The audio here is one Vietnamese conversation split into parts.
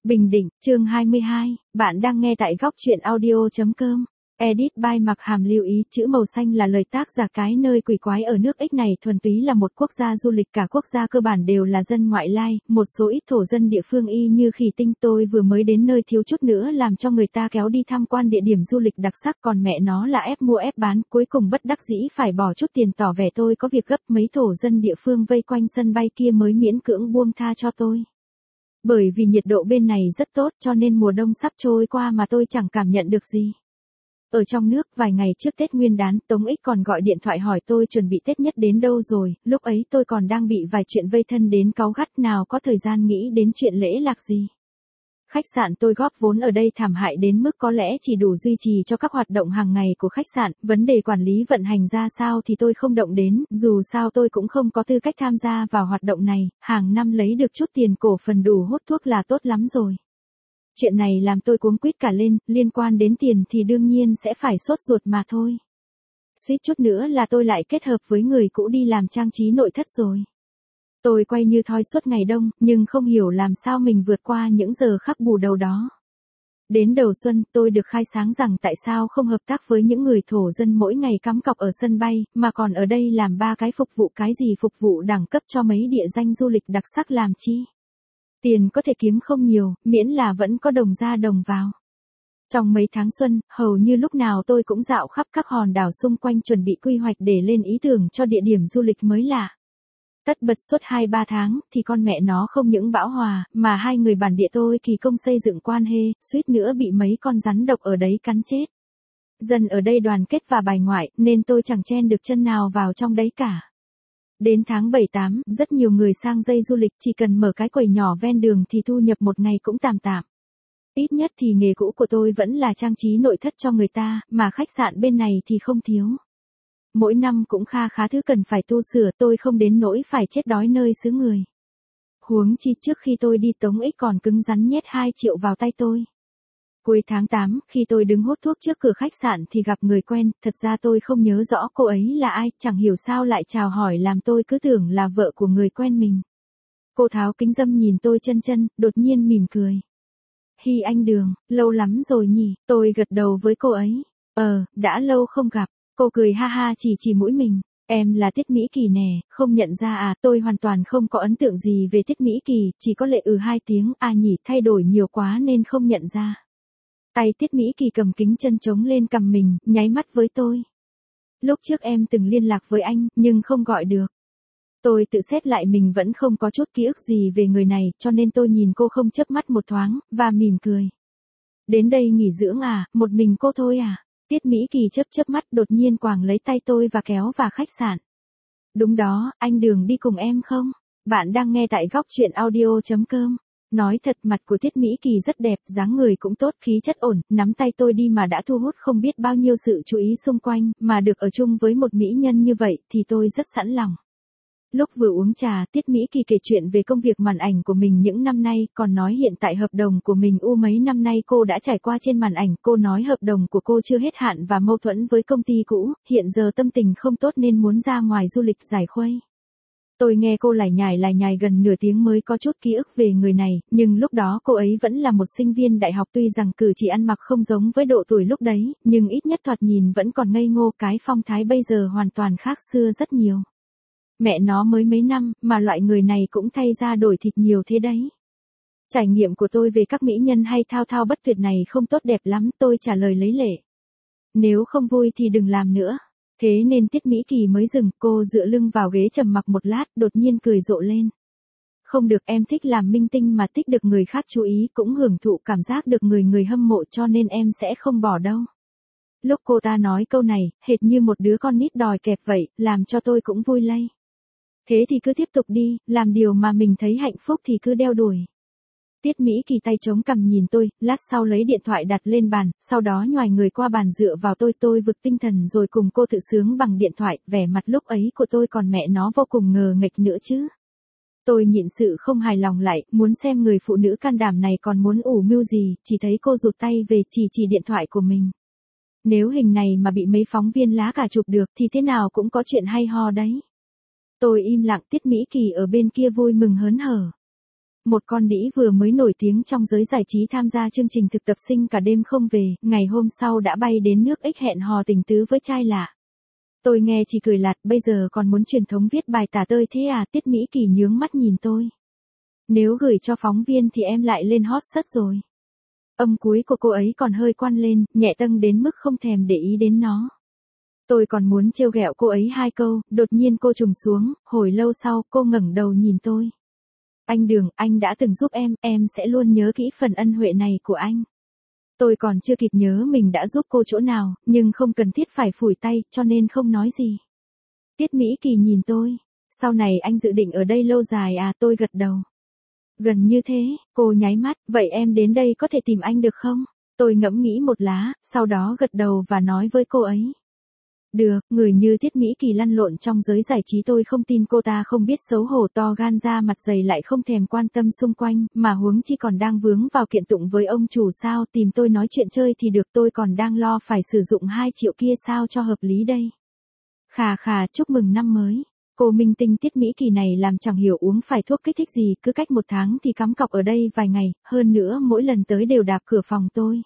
Bình Định, chương 22, bạn đang nghe tại góc truyện audio.com. Edit by Mặc Hàm lưu ý chữ màu xanh là lời tác giả cái nơi quỷ quái ở nước X này thuần túy là một quốc gia du lịch, cả quốc gia cơ bản đều là dân ngoại lai, một số ít thổ dân địa phương y như Khỉ Tinh. Tôi vừa mới đến nơi thiếu chút nữa làm cho người ta kéo đi tham quan địa điểm du lịch đặc sắc, còn mẹ nó là ép mua ép bán, cuối cùng bất đắc dĩ phải bỏ chút tiền tỏ vẻ tôi có việc gấp. Mấy thổ dân địa phương vây quanh sân bay kia mới miễn cưỡng buông tha cho tôi. Bởi vì nhiệt độ bên này rất tốt cho nên mùa đông sắp trôi qua mà tôi chẳng cảm nhận được gì. Ở trong nước, vài ngày trước Tết Nguyên đán, Tống X còn gọi điện thoại hỏi tôi chuẩn bị Tết nhất đến đâu rồi, lúc ấy tôi còn đang bị vài chuyện vây thân đến cáu gắt, nào có thời gian nghĩ đến chuyện lễ lạc gì. Khách sạn tôi góp vốn ở đây thảm hại đến mức có lẽ chỉ đủ duy trì cho các hoạt động hàng ngày của khách sạn, vấn đề quản lý vận hành ra sao thì tôi không động đến, dù sao tôi cũng không có tư cách tham gia vào hoạt động này, hàng năm lấy được chút tiền cổ phần đủ hút thuốc là tốt lắm rồi. Chuyện này làm tôi cuống quýt cả lên, liên quan đến tiền thì đương nhiên sẽ phải sốt ruột mà thôi. Suýt chút nữa là tôi lại kết hợp với người cũ đi làm trang trí nội thất rồi. Tôi quay như thoi suốt ngày đông, nhưng không hiểu làm sao mình vượt qua những giờ khắc bù đầu đó. Đến đầu xuân, tôi được khai sáng rằng tại sao không hợp tác với những người thổ dân mỗi ngày cắm cọc ở sân bay, mà còn ở đây làm ba cái phục vụ, cái gì phục vụ đẳng cấp cho mấy địa danh du lịch đặc sắc làm chi. Tiền có thể kiếm không nhiều, miễn là vẫn có đồng ra đồng vào. Trong mấy tháng xuân, hầu như lúc nào tôi cũng dạo khắp các hòn đảo xung quanh chuẩn bị quy hoạch để lên ý tưởng cho địa điểm du lịch mới lạ. Tất bật suốt 2-3 tháng, thì con mẹ nó không những bão hòa, mà hai người bản địa tôi kỳ công xây dựng quan hệ, suýt nữa bị mấy con rắn độc ở đấy cắn chết. Dân ở đây đoàn kết và bài ngoại, nên tôi chẳng chen được chân nào vào trong đấy cả. Đến tháng 7-8, rất nhiều người sang dây du lịch, chỉ cần mở cái quầy nhỏ ven đường thì thu nhập một ngày cũng tạm tạm. Ít nhất thì nghề cũ của tôi vẫn là trang trí nội thất cho người ta, mà khách sạn bên này thì không thiếu. Mỗi năm cũng kha khá thứ cần phải tu sửa, tôi không đến nỗi phải chết đói nơi xứ người. Huống chi trước khi tôi đi Tống X còn cứng rắn nhét 2 triệu vào tay tôi. Cuối tháng 8, khi tôi đứng hút thuốc trước cửa khách sạn thì gặp người quen, thật ra tôi không nhớ rõ cô ấy là ai, chẳng hiểu sao lại chào hỏi làm tôi cứ tưởng là vợ của người quen mình. Cô tháo kính râm nhìn tôi chân, đột nhiên mỉm cười. Hi anh Đường, lâu lắm rồi nhỉ, tôi gật đầu với cô ấy. Đã lâu không gặp, cô cười ha ha chỉ mũi mình. Em là Tiết Mỹ Kỳ nè, không nhận ra à, tôi hoàn toàn không có ấn tượng gì về Tiết Mỹ Kỳ, chỉ có lệ 2 tiếng, nhỉ, thay đổi nhiều quá nên không nhận ra. Tay Tiết Mỹ Kỳ cầm kính chân chống lên cằm mình, nháy mắt với tôi. Lúc trước em từng liên lạc với anh, nhưng không gọi được. Tôi tự xét lại mình vẫn không có chút ký ức gì về người này, cho nên tôi nhìn cô không chớp mắt một thoáng, và mỉm cười. Đến đây nghỉ dưỡng à, một mình cô thôi à? Tiết Mỹ Kỳ chớp mắt đột nhiên quàng lấy tay tôi và kéo vào khách sạn. Đúng đó, anh Đường đi cùng em không? Bạn đang nghe tại góc truyện audio.com. Nói thật, mặt của Tiết Mỹ Kỳ rất đẹp, dáng người cũng tốt, khí chất ổn, nắm tay tôi đi mà đã thu hút không biết bao nhiêu sự chú ý xung quanh, mà được ở chung với một mỹ nhân như vậy thì tôi rất sẵn lòng. Lúc vừa uống trà, Tiết Mỹ Kỳ kể chuyện về công việc màn ảnh của mình những năm nay, còn nói hiện tại hợp đồng của mình mấy năm nay cô đã trải qua trên màn ảnh, cô nói hợp đồng của cô chưa hết hạn và mâu thuẫn với công ty cũ, hiện giờ tâm tình không tốt nên muốn ra ngoài du lịch giải khuây. Tôi nghe cô lải nhải gần nửa tiếng mới có chút ký ức về người này, nhưng lúc đó cô ấy vẫn là một sinh viên đại học, tuy rằng cử chỉ ăn mặc không giống với độ tuổi lúc đấy, nhưng ít nhất thoạt nhìn vẫn còn ngây ngô, cái phong thái bây giờ hoàn toàn khác xưa rất nhiều. Mẹ nó mới mấy năm, mà loại người này cũng thay ra đổi thịt nhiều thế đấy. Trải nghiệm của tôi về các mỹ nhân hay thao bất tuyệt này không tốt đẹp lắm, tôi trả lời lấy lệ. Nếu không vui thì đừng làm nữa. Thế nên Tiết Mỹ Kỳ mới dừng, cô dựa lưng vào ghế trầm mặc một lát, đột nhiên cười rộ lên. Không được, em thích làm minh tinh mà thích được người khác chú ý, cũng hưởng thụ cảm giác được người hâm mộ, cho nên em sẽ không bỏ đâu. Lúc cô ta nói câu này, hệt như một đứa con nít đòi kẹp vậy, làm cho tôi cũng vui lây. Thế thì cứ tiếp tục đi, làm điều mà mình thấy hạnh phúc thì cứ đeo đuổi. Tiết Mỹ Kỳ tay chống cằm nhìn tôi, lát sau lấy điện thoại đặt lên bàn, sau đó nhoài người qua bàn dựa vào tôi vực tinh thần rồi cùng cô tự sướng bằng điện thoại, vẻ mặt lúc ấy của tôi còn mẹ nó vô cùng ngờ nghệch nữa chứ. Tôi nhịn sự không hài lòng lại, muốn xem người phụ nữ can đảm này còn muốn ủ mưu gì, chỉ thấy cô rụt tay về chỉ điện thoại của mình. Nếu hình này mà bị mấy phóng viên lá cả chụp được thì thế nào cũng có chuyện hay ho đấy. Tôi im lặng, Tiết Mỹ Kỳ ở bên kia vui mừng hớn hở. Một con đĩ vừa mới nổi tiếng trong giới giải trí tham gia chương trình thực tập sinh cả đêm không về, ngày hôm sau đã bay đến nước Ích hẹn hò tình tứ với trai lạ. Tôi nghe chỉ cười lạt, bây giờ còn muốn truyền thống viết bài tả tơi thế à? Tiết Mỹ Kỳ nhướng mắt nhìn tôi. Nếu gửi cho phóng viên thì em lại lên hot search rồi. Âm cuối của cô ấy còn hơi quan lên, nhẹ tâng đến mức không thèm để ý đến nó. Tôi còn muốn trêu ghẹo cô ấy 2 câu, đột nhiên cô trùng xuống, hồi lâu sau cô ngẩng đầu nhìn tôi. Anh Đường, anh đã từng giúp em sẽ luôn nhớ kỹ phần ân huệ này của anh. Tôi còn chưa kịp nhớ mình đã giúp cô chỗ nào, nhưng không cần thiết phải phủi tay, cho nên không nói gì. Tiết Mỹ Kỳ nhìn tôi. Sau này anh dự định ở đây lâu dài à? Tôi gật đầu. Gần như thế, cô nháy mắt, vậy em đến đây có thể tìm anh được không? Tôi ngẫm nghĩ một lá, sau đó gật đầu và nói với cô ấy. Được, người như Tiết Mỹ Kỳ lăn lộn trong giới giải trí tôi không tin cô ta không biết xấu hổ, to gan ra mặt dày lại không thèm quan tâm xung quanh, mà huống chi còn đang vướng vào kiện tụng với ông chủ sao, tìm tôi nói chuyện chơi thì được, tôi còn đang lo phải sử dụng 2 triệu kia sao cho hợp lý đây. Khà, chúc mừng năm mới. Cô minh tinh Tiết Mỹ Kỳ này làm chẳng hiểu uống phải thuốc kích thích gì, cứ cách 1 tháng thì cắm cọc ở đây vài ngày, hơn nữa mỗi lần tới đều đạp cửa phòng tôi.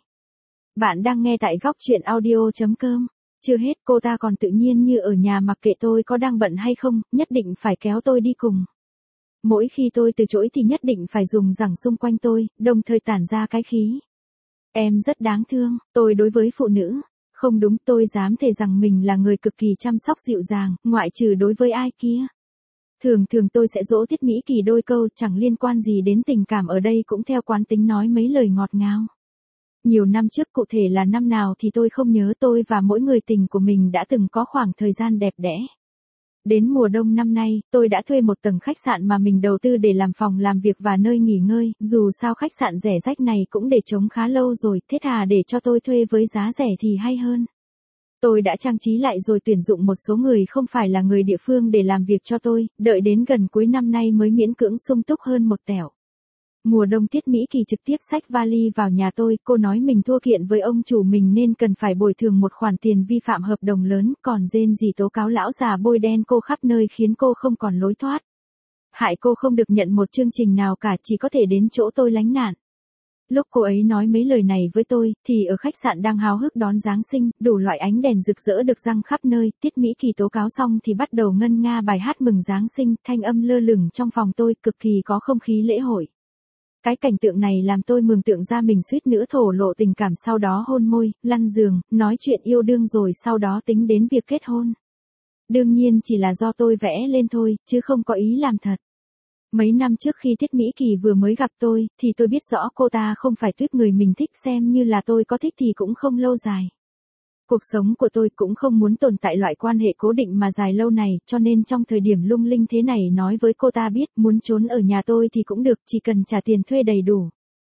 Bạn đang nghe tại góc truyện audio.com. Chưa hết, cô ta còn tự nhiên như ở nhà mặc kệ tôi có đang bận hay không, nhất định phải kéo tôi đi cùng. Mỗi khi tôi từ chối thì nhất định phải dùng rằng xung quanh tôi, đồng thời tản ra cái khí. Em rất đáng thương, tôi đối với phụ nữ. Không đúng, tôi dám thề rằng mình là người cực kỳ chăm sóc dịu dàng, ngoại trừ đối với ai kia. Thường tôi sẽ dỗ Tiết Mỹ Kỳ đôi câu, chẳng liên quan gì đến tình cảm, ở đây cũng theo quán tính nói mấy lời ngọt ngào. Nhiều năm trước, cụ thể là năm nào thì tôi không nhớ, tôi và mỗi người tình của mình đã từng có khoảng thời gian đẹp đẽ. Đến mùa đông năm nay, tôi đã thuê một tầng khách sạn mà mình đầu tư để làm phòng làm việc và nơi nghỉ ngơi, dù sao khách sạn rẻ rách này cũng để trống khá lâu rồi, thế thà để cho tôi thuê với giá rẻ thì hay hơn. Tôi đã trang trí lại rồi tuyển dụng một số người không phải là người địa phương để làm việc cho tôi, đợi đến gần cuối năm nay mới miễn cưỡng sung túc hơn một tẻo. Mùa đông Tiết Mỹ Kỳ trực tiếp xách vali vào nhà tôi, cô nói mình thua kiện với ông chủ mình nên cần phải bồi thường một khoản tiền vi phạm hợp đồng lớn, còn rên gì tố cáo lão già bôi đen cô khắp nơi khiến cô không còn lối thoát. Hại cô không được nhận một chương trình nào cả, chỉ có thể đến chỗ tôi lánh nạn. Lúc cô ấy nói mấy lời này với tôi, thì ở khách sạn đang háo hức đón Giáng sinh, đủ loại ánh đèn rực rỡ được răng khắp nơi, Tiết Mỹ Kỳ tố cáo xong thì bắt đầu ngân nga bài hát mừng Giáng sinh, thanh âm lơ lửng trong phòng tôi, cực kỳ có không khí lễ hội. Cái cảnh tượng này làm tôi mường tượng ra mình suýt nữa thổ lộ tình cảm, sau đó hôn môi, lăn giường, nói chuyện yêu đương rồi sau đó tính đến việc kết hôn. Đương nhiên chỉ là do tôi vẽ lên thôi, chứ không có ý làm thật. Mấy năm trước khi Tiết Mỹ Kỳ vừa mới gặp tôi, thì tôi biết rõ cô ta không phải tuýp người mình thích, xem như là tôi có thích thì cũng không lâu dài. Cuộc sống của tôi cũng không muốn tồn tại loại quan hệ cố định mà dài lâu này, cho nên trong thời điểm lung linh thế này nói với cô ta biết muốn trốn ở nhà tôi thì cũng được, chỉ cần trả tiền thuê đầy đủ.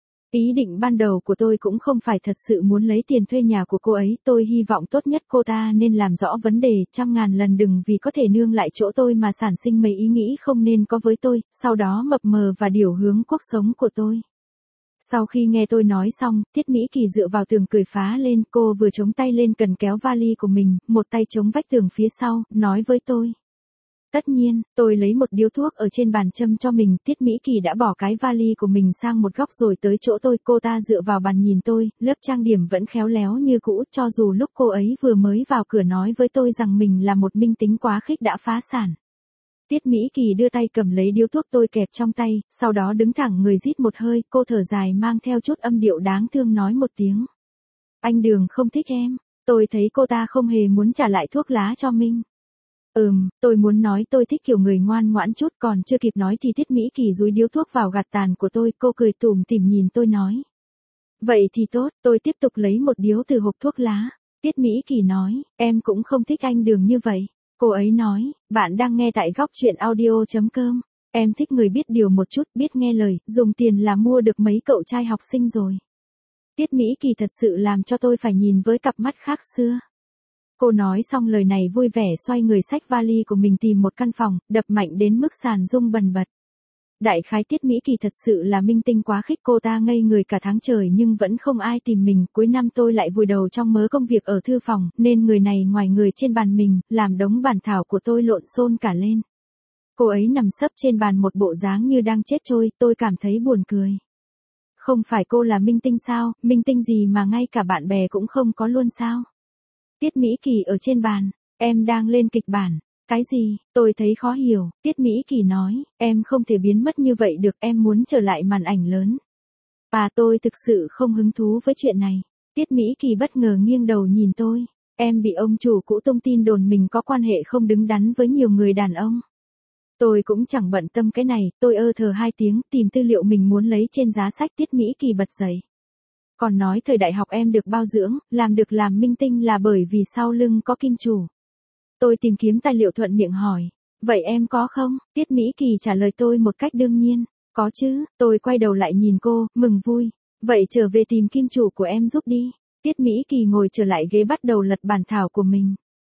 Ý định ban đầu của tôi cũng không phải thật sự muốn lấy tiền thuê nhà của cô ấy, tôi hy vọng tốt nhất cô ta nên làm rõ vấn đề, 100.000 lần đừng vì có thể nương lại chỗ tôi mà sản sinh mấy ý nghĩ không nên có với tôi, sau đó mập mờ và điều hướng cuộc sống của tôi. Sau khi nghe tôi nói xong, Tiết Mỹ Kỳ dựa vào tường cười phá lên, cô vừa chống tay lên cần kéo vali của mình, một tay chống vách tường phía sau, nói với tôi. Tất nhiên, tôi lấy một điếu thuốc ở trên bàn châm cho mình, Tiết Mỹ Kỳ đã bỏ cái vali của mình sang một góc rồi tới chỗ tôi, cô ta dựa vào bàn nhìn tôi, lớp trang điểm vẫn khéo léo như cũ, cho dù lúc cô ấy vừa mới vào cửa nói với tôi rằng mình là một minh tính quá khích đã phá sản. Tiết Mỹ Kỳ đưa tay cầm lấy điếu thuốc tôi kẹp trong tay, sau đó đứng thẳng người rít một hơi, cô thở dài mang theo chút âm điệu đáng thương nói một tiếng. Anh Đường không thích em, tôi thấy cô ta không hề muốn trả lại thuốc lá cho mình. Tôi muốn nói tôi thích kiểu người ngoan ngoãn chút, còn chưa kịp nói thì Tiết Mỹ Kỳ dúi điếu thuốc vào gạt tàn của tôi, cô cười tủm tỉm nhìn tôi nói. Vậy thì tốt, tôi tiếp tục lấy một điếu từ hộp thuốc lá. Tiết Mỹ Kỳ nói, em cũng không thích anh Đường như vậy. Cô ấy nói, bạn đang nghe tại góc truyện audio.com. Em thích người biết điều một chút, biết nghe lời, dùng tiền là mua được mấy cậu trai học sinh rồi. Tiết Mỹ Kỳ thật sự làm cho tôi phải nhìn với cặp mắt khác xưa. Cô nói xong lời này vui vẻ xoay người xách vali của mình tìm một căn phòng, đập mạnh đến mức sàn rung bần bật. Đại khái Tiết Mỹ Kỳ thật sự là minh tinh quá khích, cô ta ngây người cả tháng trời nhưng vẫn không ai tìm mình, cuối năm tôi lại vùi đầu trong mớ công việc ở thư phòng, nên người này ngoài người trên bàn mình, làm đống bản thảo của tôi lộn xộn cả lên. Cô ấy nằm sấp trên bàn một bộ dáng như đang chết trôi, tôi cảm thấy buồn cười. Không phải cô là minh tinh sao, minh tinh gì mà ngay cả bạn bè cũng không có luôn sao? Tiết Mỹ Kỳ ở trên bàn, em đang lên kịch bản. Cái gì, tôi thấy khó hiểu, Tiết Mỹ Kỳ nói, em không thể biến mất như vậy được, em muốn trở lại màn ảnh lớn. Và tôi thực sự không hứng thú với chuyện này. Tiết Mỹ Kỳ bất ngờ nghiêng đầu nhìn tôi, em bị ông chủ cũ tung tin đồn mình có quan hệ không đứng đắn với nhiều người đàn ông. Tôi cũng chẳng bận tâm cái này, tôi thờ 2 tiếng tìm tư liệu mình muốn lấy trên giá sách. Tiết Mỹ Kỳ bật dậy. Còn nói thời đại học em được bao dưỡng, làm được làm minh tinh là bởi vì sau lưng có kim chủ. Tôi tìm kiếm tài liệu thuận miệng hỏi, vậy em có không? Tiết Mỹ Kỳ trả lời tôi một cách đương nhiên, có chứ. Tôi quay đầu lại nhìn cô, mừng vui. Vậy trở về tìm kim chủ của em giúp đi. Tiết Mỹ Kỳ ngồi trở lại ghế bắt đầu lật bản thảo của mình.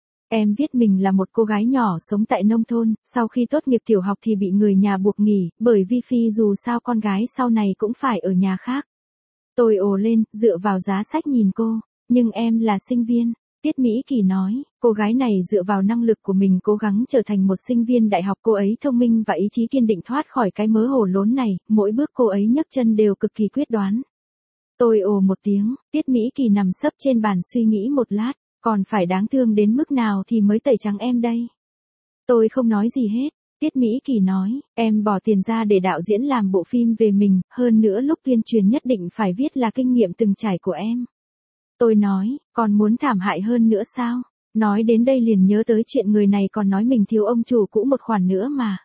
Em viết mình là một cô gái nhỏ sống tại nông thôn, sau khi tốt nghiệp tiểu học thì bị người nhà buộc nghỉ, bởi vì phi dù sao con gái sau này cũng phải ở nhà khác. Tôi ồ lên, dựa vào giá sách nhìn cô, nhưng em là sinh viên. Tiết Mỹ Kỳ nói, cô gái này dựa vào năng lực của mình cố gắng trở thành một sinh viên đại học. Cô ấy thông minh và ý chí kiên định thoát khỏi cái mớ hổ lốn này, mỗi bước cô ấy nhấc chân đều cực kỳ quyết đoán. Tôi ồ một tiếng, Tiết Mỹ Kỳ nằm sấp trên bàn suy nghĩ một lát, còn phải đáng thương đến mức nào thì mới tẩy trắng em đây. Tôi không nói gì hết. Tiết Mỹ Kỳ nói, em bỏ tiền ra để đạo diễn làm bộ phim về mình, hơn nữa lúc tuyên truyền nhất định phải viết là kinh nghiệm từng trải của em. Tôi nói, còn muốn thảm hại hơn nữa sao? Nói đến đây liền nhớ tới chuyện người này còn nói mình thiếu ông chủ cũ một khoản nữa mà.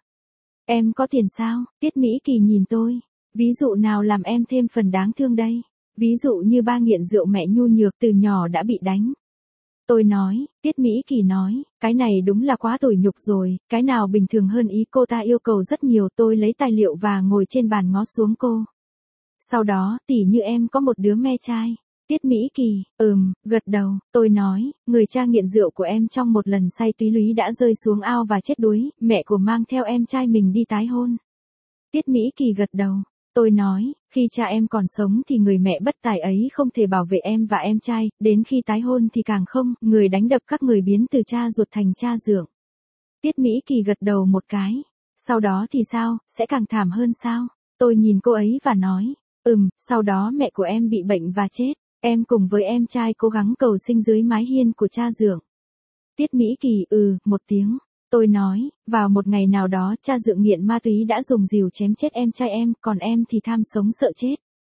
Em có tiền sao? Tiết Mỹ Kỳ nhìn tôi. Ví dụ nào làm em thêm phần đáng thương đây? Ví dụ như ba nghiện rượu mẹ nhu nhược từ nhỏ đã bị đánh. Tôi nói, Tiết Mỹ Kỳ nói, cái này đúng là quá tủi nhục rồi, cái nào bình thường hơn ý cô ta yêu cầu rất nhiều. Tôi lấy tài liệu và ngồi trên bàn ngó xuống cô. Sau đó, tỉ như em có một đứa me trai. Tiết Mỹ Kỳ, gật đầu. Tôi nói, người cha nghiện rượu của em trong một lần say túy lúy đã rơi xuống ao và chết đuối, mẹ của mang theo em trai mình đi tái hôn. Tiết Mỹ Kỳ gật đầu. Tôi nói, khi cha em còn sống thì người mẹ bất tài ấy không thể bảo vệ em và em trai, đến khi tái hôn thì càng không, người đánh đập các người biến từ cha ruột thành cha dượng. Tiết Mỹ Kỳ gật đầu một cái. Sau đó thì sao, sẽ càng thảm hơn sao? Tôi nhìn cô ấy và nói, sau đó mẹ của em bị bệnh và chết, em cùng với em trai cố gắng cầu sinh dưới mái hiên của cha dượng. Tiết Mỹ Kỳ một tiếng. Tôi nói, vào một ngày nào đó cha dượng nghiện ma túy đã dùng rìu chém chết em trai em, còn em thì tham sống sợ chết.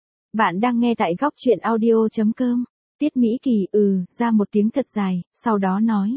Bạn đang nghe tại góc truyện audio.com. Tiết Mỹ Kỳ ra một tiếng thật dài, sau đó nói.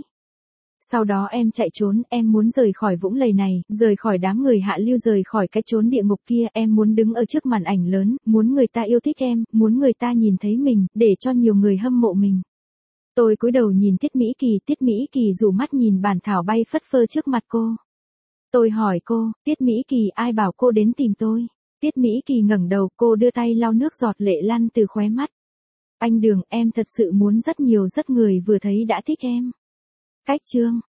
Sau đó em chạy trốn, em muốn rời khỏi vũng lầy này, rời khỏi đám người hạ lưu, rời khỏi cái chốn địa ngục kia, em muốn đứng ở trước màn ảnh lớn, muốn người ta yêu thích em, muốn người ta nhìn thấy mình, để cho nhiều người hâm mộ mình. Tôi cúi đầu nhìn Tiết Mỹ Kỳ rủ mắt nhìn bản thảo bay phất phơ trước mặt cô. Tôi hỏi cô, Tiết Mỹ Kỳ, ai bảo cô đến tìm tôi? Tiết Mỹ Kỳ ngẩng đầu, cô đưa tay lau nước giọt lệ lăn từ khóe mắt. Anh Đường, em thật sự muốn rất nhiều, rất người vừa thấy đã thích em. Cách chương.